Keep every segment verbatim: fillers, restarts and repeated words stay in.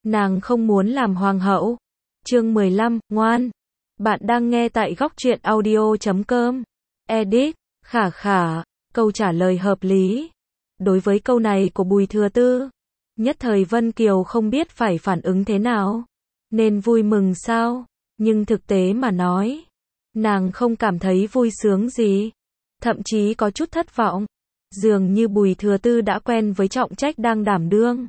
nàng không muốn làm hoàng hậu. Chương mười lăm, ngoan. Bạn đang nghe tại góc truyện audio chấm com. Edit, khả khả, câu trả lời hợp lý. Đối với câu này của Bùi Thừa Tư, nhất thời Vân Kiều không biết phải phản ứng thế nào. Nên vui mừng sao? Nhưng thực tế mà nói, nàng không cảm thấy vui sướng gì. Thậm chí có chút thất vọng. Dường như Bùi Thừa Tư đã quen với trọng trách đang đảm đương.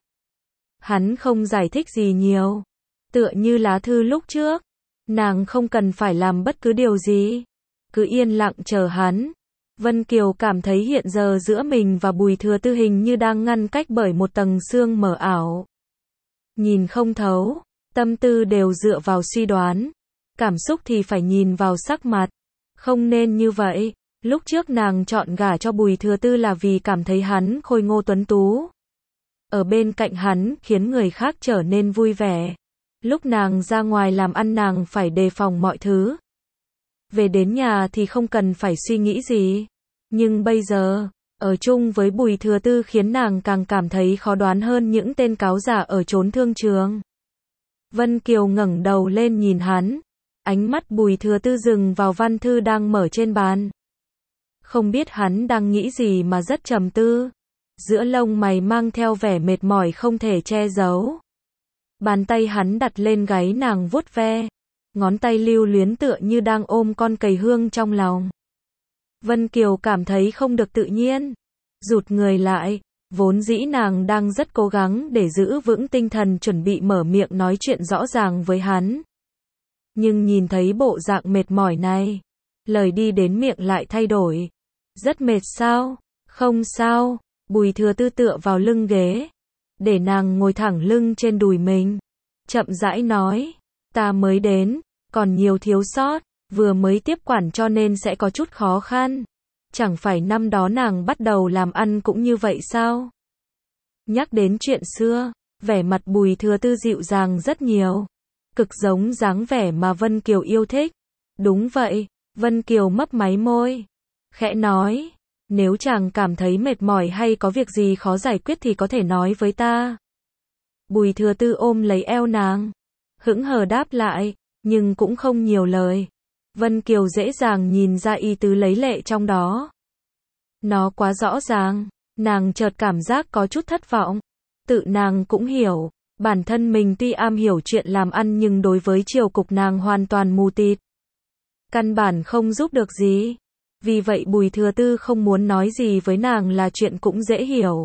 Hắn không giải thích gì nhiều. Tựa như lá thư lúc trước. Nàng không cần phải làm bất cứ điều gì. Cứ yên lặng chờ hắn. Vân Kiều cảm thấy hiện giờ giữa mình và Bùi Thừa Tư hình như đang ngăn cách bởi một tầng sương mờ ảo. Nhìn không thấu. Tâm tư đều dựa vào suy đoán. Cảm xúc thì phải nhìn vào sắc mặt. Không nên như vậy. Lúc trước nàng chọn gả cho Bùi Thừa Tư là vì cảm thấy hắn khôi ngô tuấn tú. Ở bên cạnh hắn khiến người khác trở nên vui vẻ. Lúc nàng ra ngoài làm ăn nàng phải đề phòng mọi thứ. Về đến nhà thì không cần phải suy nghĩ gì. Nhưng bây giờ, ở chung với Bùi Thừa Tư khiến nàng càng cảm thấy khó đoán hơn những tên cáo giả ở chốn thương trường. Vân Kiều ngẩng đầu lên nhìn hắn. Ánh mắt Bùi Thừa Tư dừng vào văn thư đang mở trên bàn. Không biết hắn đang nghĩ gì mà rất trầm tư. Giữa lông mày mang theo vẻ mệt mỏi không thể che giấu. Bàn tay hắn đặt lên gáy nàng vuốt ve. Ngón tay lưu luyến tựa như đang ôm con cầy hương trong lòng. Vân Kiều cảm thấy không được tự nhiên. Rụt người lại. Vốn dĩ nàng đang rất cố gắng để giữ vững tinh thần chuẩn bị mở miệng nói chuyện rõ ràng với hắn. Nhưng nhìn thấy bộ dạng mệt mỏi này. Lời đi đến miệng lại thay đổi. Rất mệt sao? Không sao. Bùi Thừa Tư tựa vào lưng ghế. Để nàng ngồi thẳng lưng trên đùi mình. Chậm rãi nói. Ta mới đến. Còn nhiều thiếu sót. Vừa mới tiếp quản cho nên sẽ có chút khó khăn. Chẳng phải năm đó nàng bắt đầu làm ăn cũng như vậy sao? Nhắc đến chuyện xưa. Vẻ mặt Bùi Thừa Tư dịu dàng rất nhiều. Cực giống dáng vẻ mà Vân Kiều yêu thích. Đúng vậy. Vân Kiều mấp máy môi. Khẽ nói. Nếu chàng cảm thấy mệt mỏi hay có việc gì khó giải quyết thì có thể nói với ta. Bùi Thừa Tư ôm lấy eo nàng. Hững hờ đáp lại. Nhưng cũng không nhiều lời. Vân Kiều dễ dàng nhìn ra ý tứ lấy lệ trong đó. Nó quá rõ ràng. Nàng chợt cảm giác có chút thất vọng. Tự nàng cũng hiểu. Bản thân mình tuy am hiểu chuyện làm ăn nhưng đối với triều cục nàng hoàn toàn mù tịt. Căn bản không giúp được gì. Vì vậy Bùi Thừa Tư không muốn nói gì với nàng là chuyện cũng dễ hiểu.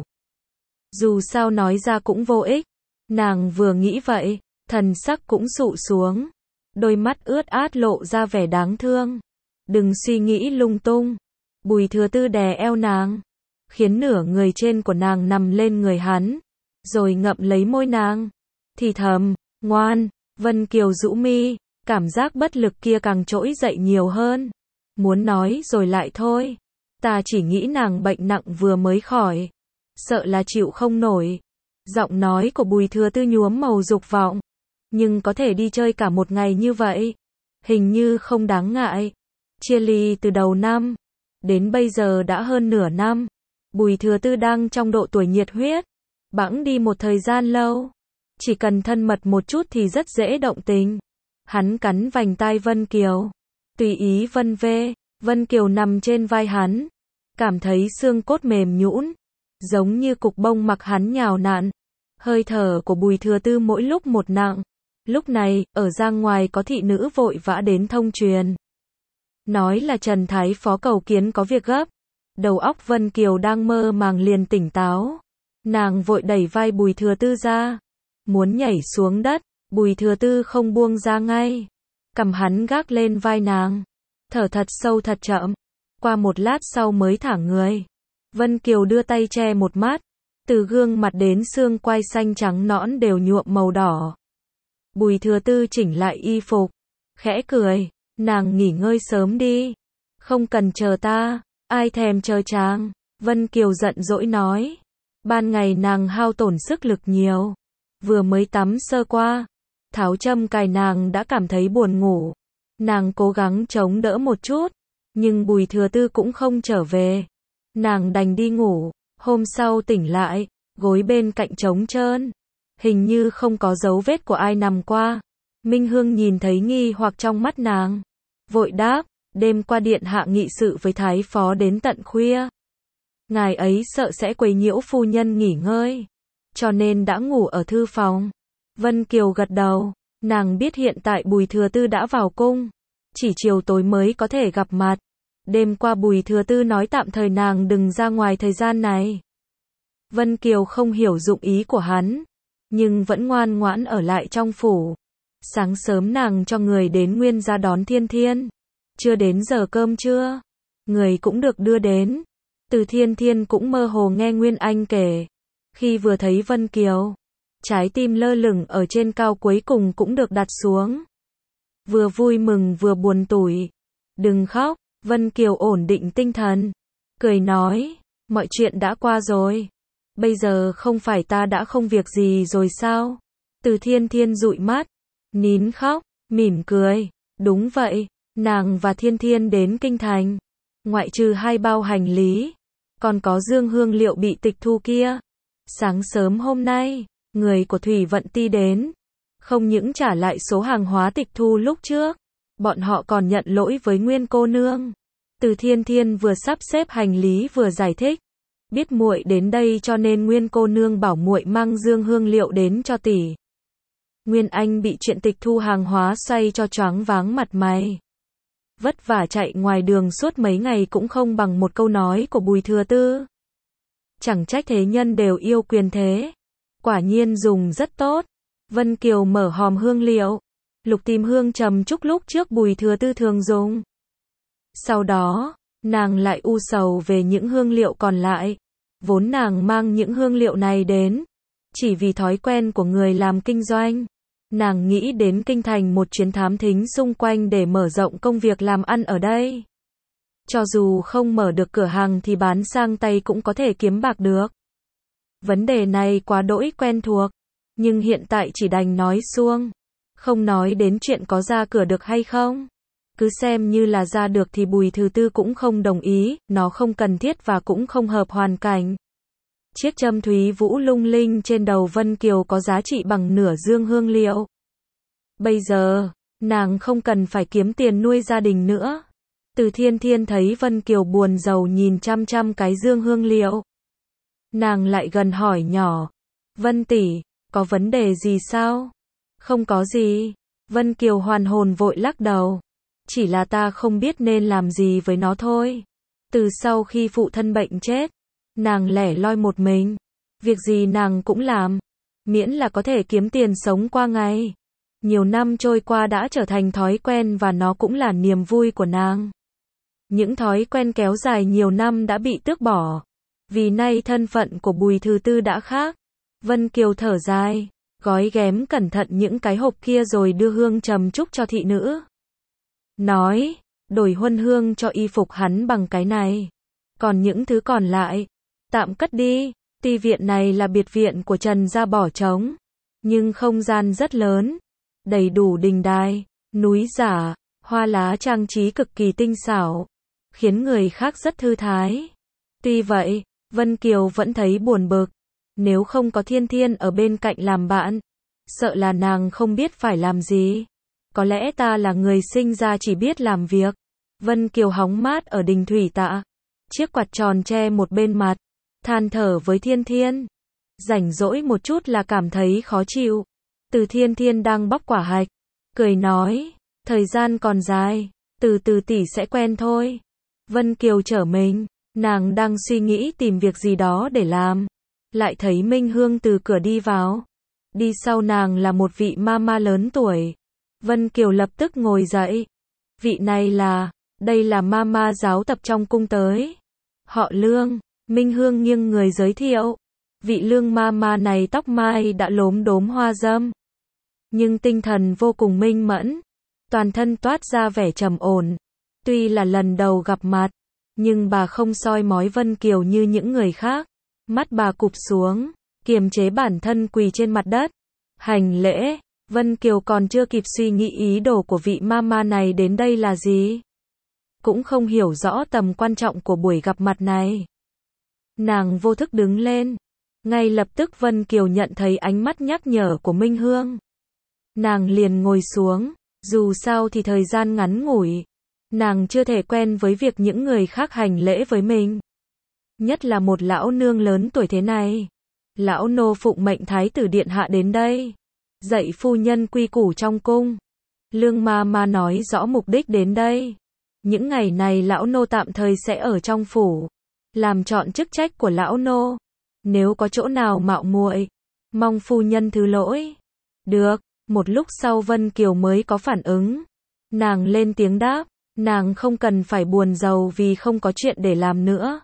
Dù sao nói ra cũng vô ích. Nàng vừa nghĩ vậy, thần sắc cũng sụ xuống. Đôi mắt ướt át lộ ra vẻ đáng thương. Đừng suy nghĩ lung tung. Bùi Thừa Tư đè eo nàng. Khiến nửa người trên của nàng nằm lên người hắn. Rồi ngậm lấy môi nàng. Thì thầm, ngoan. Vân Kiều rũ mi. Cảm giác bất lực kia càng trỗi dậy nhiều hơn. Muốn nói rồi lại thôi. Ta chỉ nghĩ nàng bệnh nặng vừa mới khỏi. Sợ là chịu không nổi. Giọng nói của Bùi Thừa Tư nhuốm màu dục vọng. Nhưng có thể đi chơi cả một ngày như vậy. Hình như không đáng ngại. Chia ly từ đầu năm. Đến bây giờ đã hơn nửa năm. Bùi Thừa Tư đang trong độ tuổi nhiệt huyết. Bẵng đi một thời gian lâu. Chỉ cần thân mật một chút thì rất dễ động tình. Hắn cắn vành tai Vân Kiều. Tùy ý vân vê. Vân Kiều nằm trên vai hắn. Cảm thấy xương cốt mềm nhũn. Giống như cục bông mặc hắn nhào nặn. Hơi thở của Bùi Thừa Tư mỗi lúc một nặng. Lúc này, ở Giang ngoài có thị nữ vội vã đến thông truyền. Nói là Trần Thái Phó cầu kiến có việc gấp. Đầu óc Vân Kiều đang mơ màng liền tỉnh táo. Nàng vội đẩy vai Bùi Thừa Tư ra. Muốn nhảy xuống đất. Bùi Thừa Tư không buông ra ngay. Cầm hắn gác lên vai nàng. Thở thật sâu thật chậm. Qua một lát sau mới thả người. Vân Kiều đưa tay che một mắt. Từ gương mặt đến xương quai xanh trắng nõn đều nhuộm màu đỏ. Bùi Thừa Tư chỉnh lại y phục. Khẽ cười. Nàng nghỉ ngơi sớm đi. Không cần chờ ta. Ai thèm chờ chàng. Vân Kiều giận dỗi nói. Ban ngày nàng hao tổn sức lực nhiều. Vừa mới tắm sơ qua. Tháo châm cài nàng đã cảm thấy buồn ngủ. Nàng cố gắng chống đỡ một chút. Nhưng Bùi Thừa Tư cũng không trở về. Nàng đành đi ngủ. Hôm sau tỉnh lại. Gối bên cạnh trống trơn. hình như không có dấu vết của ai nằm qua. Minh Hương nhìn thấy nghi hoặc trong mắt nàng, vội đáp, đêm qua điện hạ nghị sự với thái phó đến tận khuya. Ngài ấy sợ sẽ quấy nhiễu phu nhân nghỉ ngơi, cho nên đã ngủ ở thư phòng. Vân Kiều gật đầu, nàng biết hiện tại Bùi Thừa Tư đã vào cung, chỉ chiều tối mới có thể gặp mặt. Đêm qua Bùi Thừa Tư nói tạm thời nàng đừng ra ngoài thời gian này. Vân Kiều không hiểu dụng ý của hắn, nhưng vẫn ngoan ngoãn ở lại trong phủ. Sáng sớm nàng cho người đến Nguyên gia đón Thiên Thiên. Chưa đến giờ cơm trưa, người cũng được đưa đến. Từ Thiên Thiên cũng mơ hồ nghe Nguyên Anh kể. Khi vừa thấy Vân Kiều, trái tim lơ lửng ở trên cao cuối cùng cũng được đặt xuống. Vừa vui mừng vừa buồn tủi. Đừng khóc, Vân Kiều ổn định tinh thần, cười nói, mọi chuyện đã qua rồi. Bây giờ không phải ta đã không việc gì rồi sao? Từ Thiên Thiên dụi mắt, nín khóc, mỉm cười. Đúng vậy, nàng và Thiên Thiên đến kinh thành. Ngoại trừ hai bao hành lý, còn có dương hương liệu bị tịch thu kia. Sáng sớm hôm nay, người của Thủy Vận Ti đến. Không những trả lại số hàng hóa tịch thu lúc trước, bọn họ còn nhận lỗi với Nguyên cô nương. Từ Thiên Thiên vừa sắp xếp hành lý vừa giải thích. Biết muội đến đây cho nên Nguyên cô nương bảo muội mang dương hương liệu đến cho tỷ. Nguyên Anh bị chuyện tịch thu hàng hóa xoay cho choáng váng mặt mày. Vất vả chạy ngoài đường suốt mấy ngày cũng không bằng một câu nói của Bùi Thừa Tư. Chẳng trách thế nhân đều yêu quyền thế. Quả nhiên dùng rất tốt. Vân Kiều mở hòm hương liệu, lục tìm hương trầm trúc lúc trước Bùi Thừa Tư thường dùng. Sau đó, nàng lại u sầu về những hương liệu còn lại. Vốn nàng mang những hương liệu này đến, chỉ vì thói quen của người làm kinh doanh. Nàng nghĩ đến kinh thành một chuyến thám thính xung quanh để mở rộng công việc làm ăn ở đây. Cho dù không mở được cửa hàng thì bán sang tay cũng có thể kiếm bạc được. Vấn đề này quá đỗi quen thuộc, nhưng hiện tại chỉ đành nói suông, không nói đến chuyện có ra cửa được hay không. Cứ xem như là ra được thì Bùi Thừa Tư cũng không đồng ý, nó không cần thiết và cũng không hợp hoàn cảnh. Chiếc châm thúy vũ lung linh trên đầu Vân Kiều có giá trị bằng nửa dương hương liệu. Bây giờ, nàng không cần phải kiếm tiền nuôi gia đình nữa. Từ Thiên Thiên thấy Vân Kiều buồn rầu nhìn chăm chăm cái dương hương liệu. Nàng lại gần hỏi nhỏ, Vân tỷ, có vấn đề gì sao? Không có gì. Vân Kiều hoàn hồn vội lắc đầu. Chỉ là ta không biết nên làm gì với nó thôi. Từ sau khi phụ thân bệnh chết, nàng lẻ loi một mình. Việc gì nàng cũng làm, miễn là có thể kiếm tiền sống qua ngày. Nhiều năm trôi qua đã trở thành thói quen và nó cũng là niềm vui của nàng. Những thói quen kéo dài nhiều năm đã bị tước bỏ. Vì nay thân phận của Bùi Thừa Tư đã khác. Vân Kiều thở dài, gói ghém cẩn thận những cái hộp kia rồi đưa hương trầm trúc cho thị nữ. Nói, đổi huân hương cho y phục hắn bằng cái này. Còn những thứ còn lại, tạm cất đi. Ti viện này là biệt viện của Trần gia bỏ trống, nhưng không gian rất lớn, đầy đủ đình đài, núi giả, hoa lá trang trí cực kỳ tinh xảo, khiến người khác rất thư thái. Tuy vậy, Vân Kiều vẫn thấy buồn bực. Nếu không có Thiên Thiên ở bên cạnh làm bạn, sợ là nàng không biết phải làm gì. Có lẽ ta là người sinh ra chỉ biết làm việc. Vân Kiều hóng mát ở đình thủy tạ, chiếc quạt tròn che một bên mặt, than thở với Thiên Thiên. Rảnh rỗi một chút là cảm thấy khó chịu. Từ Thiên Thiên đang bóc quả hạch, cười nói, thời gian còn dài, từ từ tỷ sẽ quen thôi. Vân Kiều trở mình, nàng đang suy nghĩ tìm việc gì đó để làm, lại thấy Minh Hương từ cửa đi vào. Đi sau nàng là một vị mama lớn tuổi. Vân Kiều lập tức ngồi dậy. Vị này là, đây là mama giáo tập trong cung tới. Họ Lương. Minh Hương nghiêng người giới thiệu. Vị Lương mama này tóc mai đã lốm đốm hoa râm, nhưng tinh thần vô cùng minh mẫn, toàn thân toát ra vẻ trầm ổn. Tuy là lần đầu gặp mặt, nhưng bà không soi mói Vân Kiều như những người khác. Mắt bà cụp xuống, kiềm chế bản thân quỳ trên mặt đất, hành lễ. Vân Kiều còn chưa kịp suy nghĩ ý đồ của vị mama này đến đây là gì, cũng không hiểu rõ tầm quan trọng của buổi gặp mặt này. Nàng vô thức đứng lên, Ngay lập tức Vân Kiều nhận thấy ánh mắt nhắc nhở của Minh Hương. Nàng liền ngồi xuống, dù sao thì thời gian ngắn ngủi. Nàng chưa thể quen với việc những người khác hành lễ với mình. Nhất là một lão nương lớn tuổi thế này. Lão nô phụng mệnh thái tử điện hạ đến đây. Dạy phu nhân quy củ trong cung. Lương ma ma nói rõ mục đích đến đây. Những ngày này lão nô tạm thời sẽ ở trong phủ. Làm trọn chức trách của lão nô. Nếu có chỗ nào mạo muội, mong phu nhân thứ lỗi. Được, một lúc sau Vân Kiều mới có phản ứng. Nàng lên tiếng đáp, nàng không cần phải buồn rầu vì không có chuyện để làm nữa.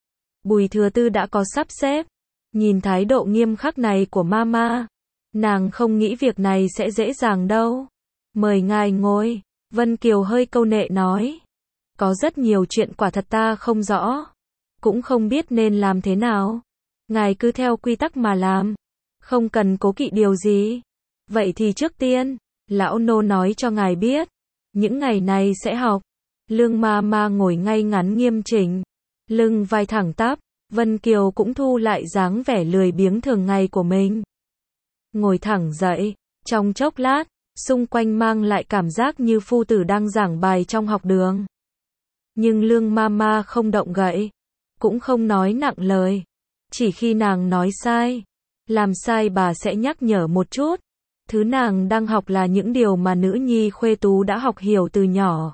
Bùi Thừa Tư đã có sắp xếp. Nhìn thái độ nghiêm khắc này của mama, nàng không nghĩ việc này sẽ dễ dàng đâu. Mời ngài ngồi, Vân Kiều hơi câu nệ nói. Có rất nhiều chuyện quả thật ta không rõ, cũng không biết nên làm thế nào. Ngài cứ theo quy tắc mà làm, không cần cố kỵ điều gì. Vậy thì trước tiên, lão nô nói cho ngài biết, những ngày này sẽ học. Lương ma ma ngồi ngay ngắn nghiêm chỉnh, lưng vai thẳng tắp. Vân Kiều cũng thu lại dáng vẻ lười biếng thường ngày của mình. Ngồi thẳng dậy, trong chốc lát, xung quanh mang lại cảm giác như phu tử đang giảng bài trong học đường. Nhưng Lương Mama không động gậy, cũng không nói nặng lời. Chỉ khi nàng nói sai, làm sai bà sẽ nhắc nhở một chút. Thứ nàng đang học là những điều mà nữ nhi khuê tú đã học hiểu từ nhỏ.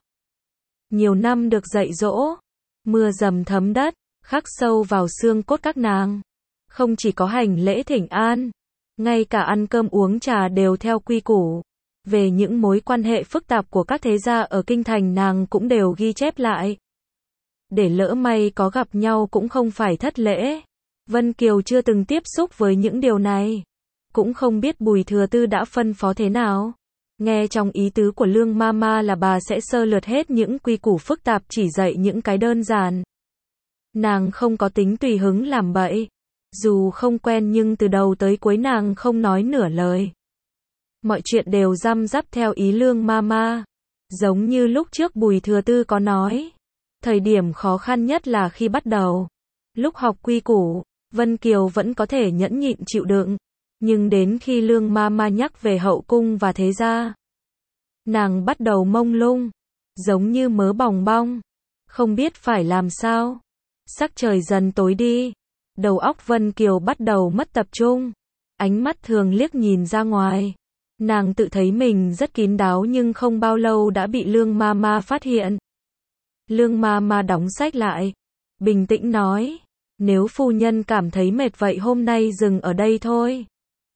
Nhiều năm được dạy dỗ, mưa dầm thấm đất, khắc sâu vào xương cốt các nàng. Không chỉ có hành lễ thỉnh an, ngay cả ăn cơm uống trà đều theo quy củ. Về những mối quan hệ phức tạp của các thế gia ở kinh thành nàng cũng đều ghi chép lại. Để lỡ may có gặp nhau cũng không phải thất lễ. Vân Kiều chưa từng tiếp xúc với những điều này, cũng không biết Bùi Thừa Tư đã phân phó thế nào. Nghe trong ý tứ của Lương Mama là bà sẽ sơ lược hết những quy củ phức tạp, chỉ dạy những cái đơn giản. Nàng không có tính tùy hứng làm bậy. Dù không quen nhưng từ đầu tới cuối nàng không nói nửa lời. Mọi chuyện đều răm rắp theo ý Lương Mama. Giống như lúc trước Bùi Thừa Tư có nói. Thời điểm khó khăn nhất là khi bắt đầu. Lúc học quy củ, Vân Kiều vẫn có thể nhẫn nhịn chịu đựng. Nhưng đến khi Lương Mama nhắc về hậu cung và thế gia, nàng bắt đầu mông lung. Giống như mớ bòng bong. Không biết phải làm sao. Sắc trời dần tối đi. Đầu óc Vân Kiều bắt đầu mất tập trung. Ánh mắt thường liếc nhìn ra ngoài. Nàng tự thấy mình rất kín đáo nhưng không bao lâu đã bị Lương Mama phát hiện. Lương Mama đóng sách lại. Bình tĩnh nói. Nếu phu nhân cảm thấy mệt vậy hôm nay dừng ở đây thôi.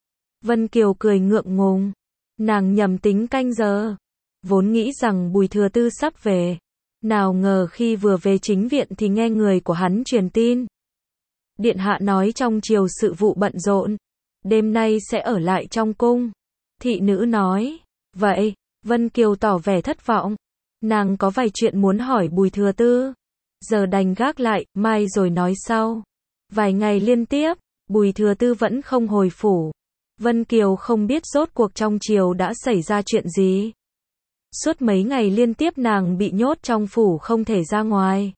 Vân Kiều cười ngượng ngùng. Nàng nhầm tính canh giờ. Vốn nghĩ rằng Bùi Thừa Tư sắp về. Nào ngờ khi vừa về chính viện thì nghe người của hắn truyền tin. Điện hạ nói trong triều sự vụ bận rộn. Đêm nay sẽ ở lại trong cung. Thị nữ nói. Vậy, Vân Kiều tỏ vẻ thất vọng. Nàng có vài chuyện muốn hỏi Bùi Thừa Tư. Giờ đành gác lại, mai rồi nói sau. Vài ngày liên tiếp, Bùi Thừa Tư vẫn không hồi phủ. Vân Kiều không biết rốt cuộc trong triều đã xảy ra chuyện gì. Suốt mấy ngày liên tiếp nàng bị nhốt trong phủ không thể ra ngoài.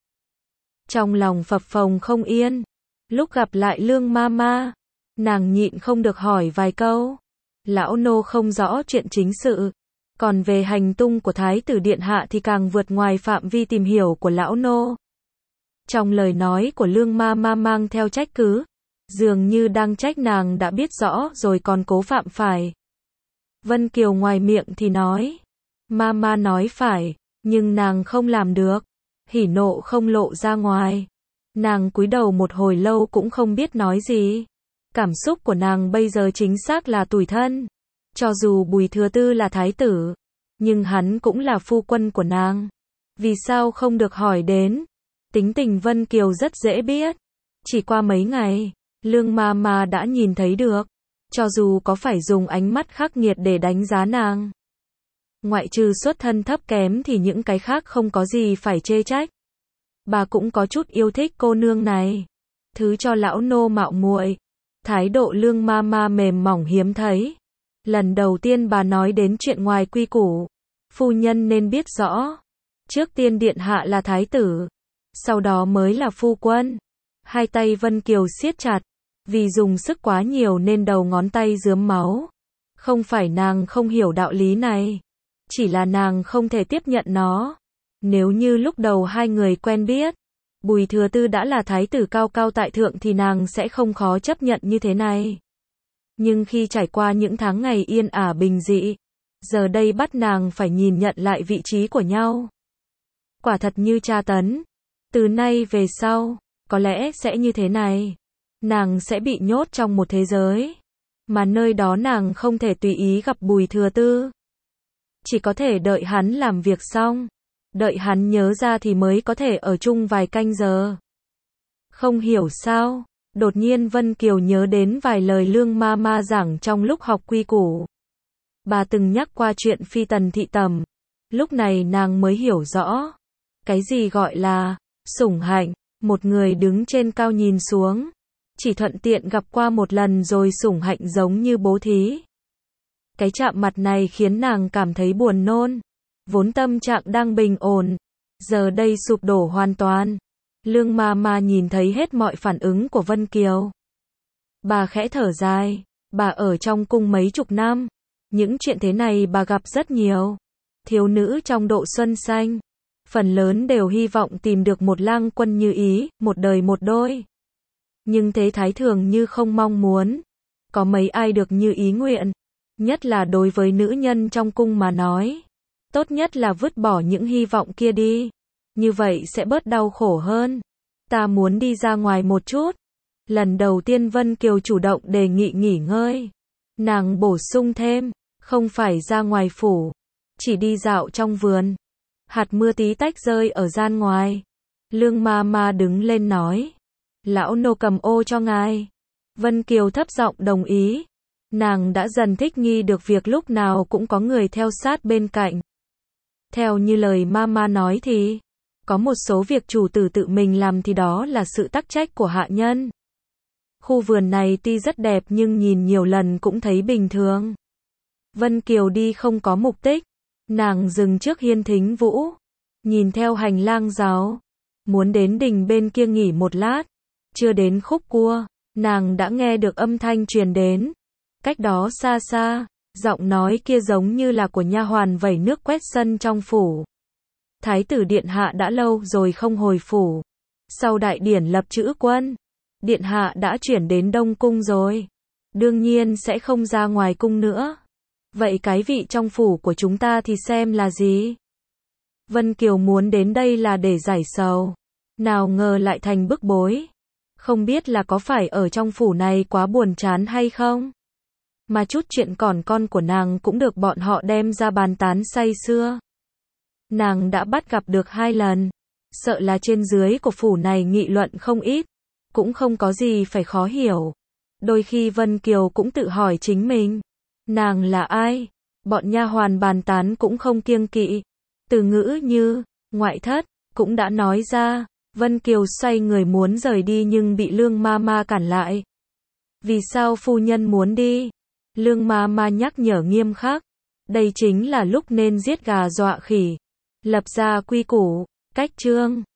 Trong lòng phập phồng không yên. Lúc gặp lại Lương Mama, nàng nhịn không được hỏi vài câu. Lão nô không rõ chuyện chính sự. Còn về hành tung của Thái tử Điện Hạ thì càng vượt ngoài phạm vi tìm hiểu của lão nô. Trong lời nói của Lương Mama mang theo trách cứ. Dường như đang trách nàng đã biết rõ rồi còn cố phạm phải. Vân Kiều ngoài miệng thì nói. Mama nói phải, nhưng nàng không làm được. Hỉ nộ không lộ ra ngoài. Nàng cúi đầu một hồi lâu cũng không biết nói gì. Cảm xúc của nàng bây giờ chính xác là tủi thân. Cho dù Bùi Thừa Tư là thái tử, nhưng hắn cũng là phu quân của nàng. Vì sao không được hỏi đến? Tính tình Vân Kiều rất dễ biết. Chỉ qua mấy ngày, Lương Mama đã nhìn thấy được. Cho dù có phải dùng ánh mắt khắc nghiệt để đánh giá nàng. Ngoại trừ xuất thân thấp kém thì những cái khác không có gì phải chê trách. Bà cũng có chút yêu thích cô nương này. Thứ cho lão nô mạo muội. Thái độ Lương Mama mềm mỏng hiếm thấy. Lần đầu tiên bà nói đến chuyện ngoài quy củ. Phu nhân nên biết rõ. Trước tiên điện hạ là thái tử. Sau đó mới là phu quân. Hai tay Vân Kiều siết chặt. Vì dùng sức quá nhiều nên đầu ngón tay rướm máu. Không phải nàng không hiểu đạo lý này, chỉ là nàng không thể tiếp nhận nó. Nếu như lúc đầu hai người quen biết, Bùi Thừa Tư đã là thái tử cao cao tại thượng thì nàng sẽ không khó chấp nhận như thế này. Nhưng khi trải qua những tháng ngày yên ả bình dị, giờ đây bắt nàng phải nhìn nhận lại vị trí của nhau. Quả thật như tra tấn. Từ nay về sau, có lẽ sẽ như thế này. Nàng sẽ bị nhốt trong một thế giới, mà nơi đó nàng không thể tùy ý gặp Bùi Thừa Tư. Chỉ có thể đợi hắn làm việc xong, đợi hắn nhớ ra thì mới có thể ở chung vài canh giờ. Không hiểu sao, đột nhiên Vân Kiều nhớ đến vài lời Lương ma ma giảng trong lúc học quy củ. Bà từng nhắc qua chuyện phi tần thị tầm. Lúc này nàng mới hiểu rõ. Cái gì gọi là sủng hạnh, một người đứng trên cao nhìn xuống. Chỉ thuận tiện gặp qua một lần rồi sủng hạnh giống như bố thí. Cái chạm mặt này khiến nàng cảm thấy buồn nôn. Vốn tâm trạng đang bình ổn, giờ đây sụp đổ hoàn toàn. Lương ma ma nhìn thấy hết mọi phản ứng của Vân Kiều. Bà khẽ thở dài, bà ở trong cung mấy chục năm. Những chuyện thế này bà gặp rất nhiều. Thiếu nữ trong độ xuân xanh, phần lớn đều hy vọng tìm được một lang quân như ý, một đời một đôi. Nhưng thế thái thường như không mong muốn. Có mấy ai được như ý nguyện. Nhất là đối với nữ nhân trong cung mà nói. Tốt nhất là vứt bỏ những hy vọng kia đi. Như vậy sẽ bớt đau khổ hơn. Ta muốn đi ra ngoài một chút. Lần đầu tiên Vân Kiều chủ động đề nghị nghỉ ngơi. Nàng bổ sung thêm, không phải ra ngoài phủ, chỉ đi dạo trong vườn. Hạt mưa tí tách rơi ở gian ngoài. Lương ma ma đứng lên nói, lão nô cầm ô cho ngài. Vân Kiều thấp giọng đồng ý. Nàng đã dần thích nghi được việc lúc nào cũng có người theo sát bên cạnh. Theo như lời mama nói thì, có một số việc chủ tử tự mình làm thì đó là sự tắc trách của hạ nhân. Khu vườn này tuy rất đẹp nhưng nhìn nhiều lần cũng thấy bình thường. Vân Kiều đi không có mục đích. Nàng dừng trước hiên thính vũ, nhìn theo hành lang rào, muốn đến đình bên kia nghỉ một lát. Chưa đến khúc cua, nàng đã nghe được âm thanh truyền đến. Cách đó xa xa, giọng nói kia giống như là của nha hoàn vẩy nước quét sân trong phủ. Thái tử điện hạ đã lâu rồi không hồi phủ. Sau đại điển lập chữ quân, điện hạ đã chuyển đến Đông Cung rồi. Đương nhiên sẽ không ra ngoài cung nữa. Vậy cái vị trong phủ của chúng ta thì xem là gì? Vân Kiều muốn đến đây là để giải sầu. Nào ngờ lại thành bức bối. Không biết là có phải ở trong phủ này quá buồn chán hay không? Mà chút chuyện còn con của nàng cũng được bọn họ đem ra bàn tán say sưa. Nàng đã bắt gặp được hai lần. Sợ là trên dưới của phủ này nghị luận không ít. Cũng không có gì phải khó hiểu. Đôi khi Vân Kiều cũng tự hỏi chính mình. Nàng là ai? Bọn nha hoàn bàn tán cũng không kiêng kỵ. Từ ngữ như, ngoại thất, cũng đã nói ra. Vân Kiều xoay người muốn rời đi nhưng bị Lương ma ma cản lại. Vì sao phu nhân muốn đi? Lương ma ma nhắc nhở nghiêm khắc. Đây chính là lúc nên giết gà dọa khỉ. Lập ra quy củ, cách chương.